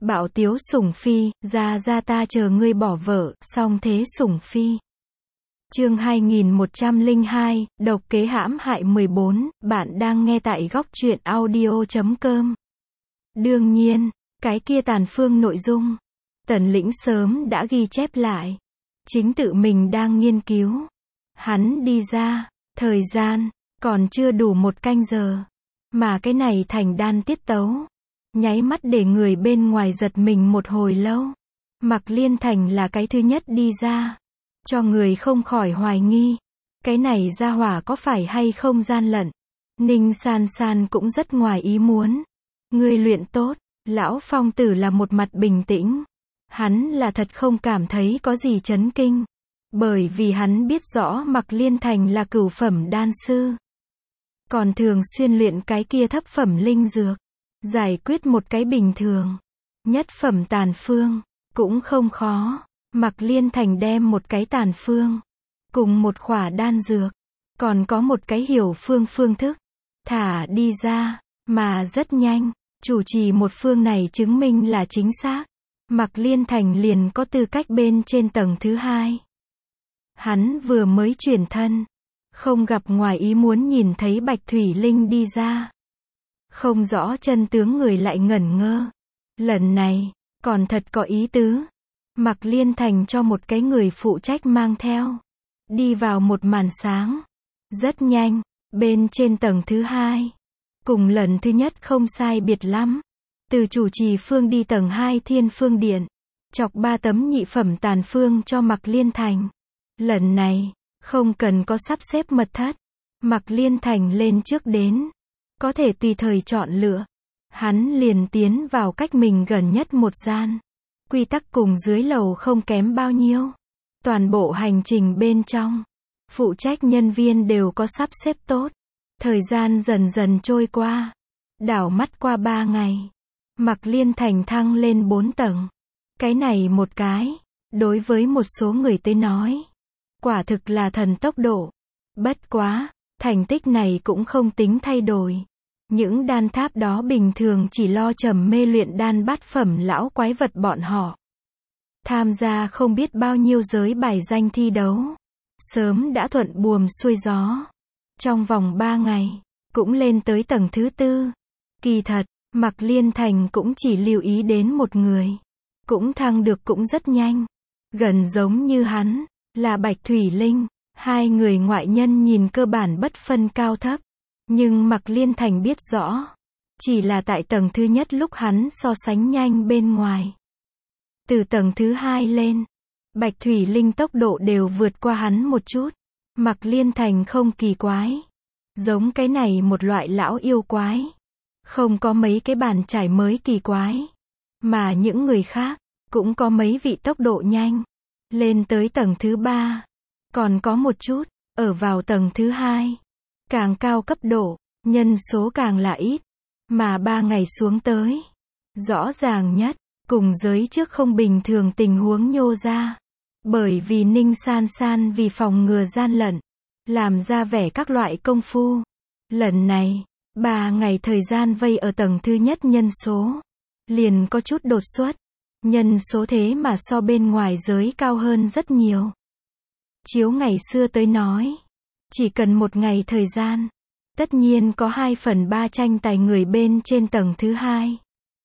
Bạo tiếu sủng phi, ra ta chờ ngươi bỏ vợ, song thế sủng phi. Chương 2102, độc kế hãm hại 14, bạn đang nghe tại góc truyện audio.com. Đương nhiên, cái kia tàn phương nội dung, Tần Lĩnh sớm đã ghi chép lại. Chính tự mình đang nghiên cứu. Hắn đi ra, thời gian, còn chưa đủ 1 canh giờ. Mà cái này thành đan tiết tấu. Nháy mắt để người bên ngoài giật mình một hồi lâu. Mạc Liên Thành là cái thứ nhất đi ra. Cho người không khỏi hoài nghi. Cái này ra hỏa có phải hay không gian lận. Ninh San San cũng rất ngoài ý muốn. Ngươi luyện tốt. Lão Phong Tử là một mặt bình tĩnh. Hắn là thật không cảm thấy có gì chấn kinh. Bởi vì hắn biết rõ Mạc Liên Thành là cửu phẩm đan sư. Còn thường xuyên luyện cái kia thấp phẩm linh dược. Giải quyết một cái bình thường. Nhất phẩm tàn phương. Cũng không khó. Mạc Liên Thành đem một cái tàn phương. Cùng một khỏa đan dược. Còn có một cái hiểu phương thức. Thả đi ra. Mà rất nhanh. Chủ trì một phương này chứng minh là chính xác. Mạc Liên Thành liền có tư cách bên trên tầng thứ 2. Hắn vừa mới chuyển thân. Không gặp ngoài ý muốn nhìn thấy Bạch Thủy Linh đi ra. Không rõ chân tướng người lại ngẩn ngơ. Lần này, còn thật có ý tứ. Mạc Liên Thành cho một cái người phụ trách mang theo. Đi vào một màn sáng. Rất nhanh, bên trên tầng thứ 2. Cùng lần thứ nhất không sai biệt lắm. Từ chủ trì phương đi tầng 2 Thiên Phương Điện. Chọc 3 tấm nhị phẩm tàn phương cho Mạc Liên Thành. Lần này, không cần có sắp xếp mật thất. Mạc Liên Thành lên trước đến. Có thể tùy thời chọn lựa. Hắn liền tiến vào cách mình gần nhất một gian. Quy tắc cùng dưới lầu không kém bao nhiêu. Toàn bộ hành trình bên trong. Phụ trách nhân viên đều có sắp xếp tốt. Thời gian dần dần trôi qua. Đảo mắt qua 3 ngày. Mạc Liên Thành thăng lên 4 tầng. Cái này một cái. Đối với một số người tới nói. Quả thực là thần tốc độ. Bất quá. Thành tích này cũng không tính thay đổi. Những đan tháp đó bình thường chỉ lo trầm mê luyện đan bát phẩm lão quái vật bọn họ. Tham gia không biết bao nhiêu giới bài danh thi đấu. Sớm đã thuận buồm xuôi gió. Trong vòng 3 ngày, cũng lên tới tầng thứ 4. Kỳ thật, Mạc Liên Thành cũng chỉ lưu ý đến một người. Cũng thăng được cũng rất nhanh. Gần giống như hắn, là Bạch Thủy Linh. 2 người ngoại nhân nhìn cơ bản bất phân cao thấp. Nhưng Mạc Liên Thành biết rõ. Chỉ là tại tầng thứ nhất lúc hắn so sánh nhanh bên ngoài. Từ tầng thứ 2 lên. Bạch Thủy Linh tốc độ đều vượt qua hắn một chút. Mạc Liên Thành không kỳ quái. Giống cái này một loại lão yêu quái. Không có mấy cái bàn trải mới kỳ quái. Mà những người khác, cũng có mấy vị tốc độ nhanh. Lên tới tầng thứ 3. Còn có một chút, ở vào tầng thứ 2. Càng cao cấp độ, nhân số càng là ít. Mà 3 ngày xuống tới. Rõ ràng nhất, cùng giới trước không bình thường tình huống nhô ra. Bởi vì Ninh San San vì phòng ngừa gian lận. Làm ra vẻ các loại công phu. Lần này, 3 ngày thời gian vây ở tầng thứ nhất nhân số. Liền có chút đột xuất. Nhân số thế mà so bên ngoài giới cao hơn rất nhiều. Chiếu ngày xưa tới nói. Chỉ cần 1 ngày thời gian. Tất nhiên có 2/3 tranh tài người bên trên tầng thứ 2.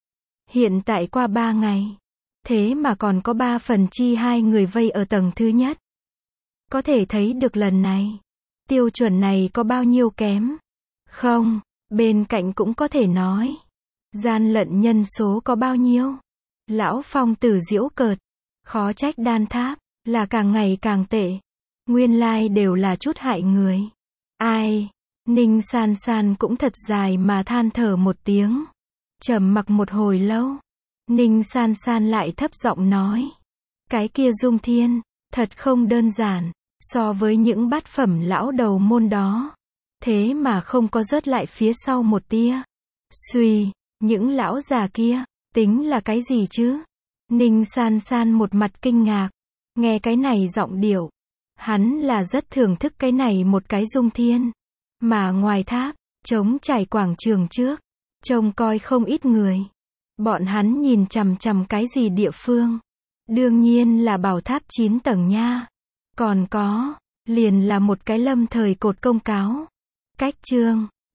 Hiện tại qua 3 ngày. Thế mà còn có 3/2 người vây ở tầng thứ nhất. Có thể thấy được lần này. Tiêu chuẩn này có bao nhiêu kém. Không, bên cạnh cũng có thể nói. Gian lận nhân số có bao nhiêu. Lão Phong Tử giễu cợt. Khó trách đan tháp, là càng ngày càng tệ. Nguyên lai đều là chút hại người. Ai? Ninh San San cũng thật dài mà than thở một tiếng. Trầm mặc một hồi lâu. Ninh San San lại thấp giọng nói. Cái kia Dung Thiên, thật không đơn giản. So với những bát phẩm lão đầu môn đó. Thế mà không có rớt lại phía sau một tia. Suy, những lão già kia, tính là cái gì chứ? Ninh San San một mặt kinh ngạc. Nghe cái này giọng điệu. Hắn là rất thưởng thức cái này một cái Dung Thiên. Mà ngoài tháp, trống trải quảng trường trước. Trông coi không ít người. Bọn hắn nhìn chằm chằm cái gì địa phương? Đương nhiên là bảo tháp 9 tầng nha. Còn có, liền là một cái lâm thời cột công cáo. Cách chương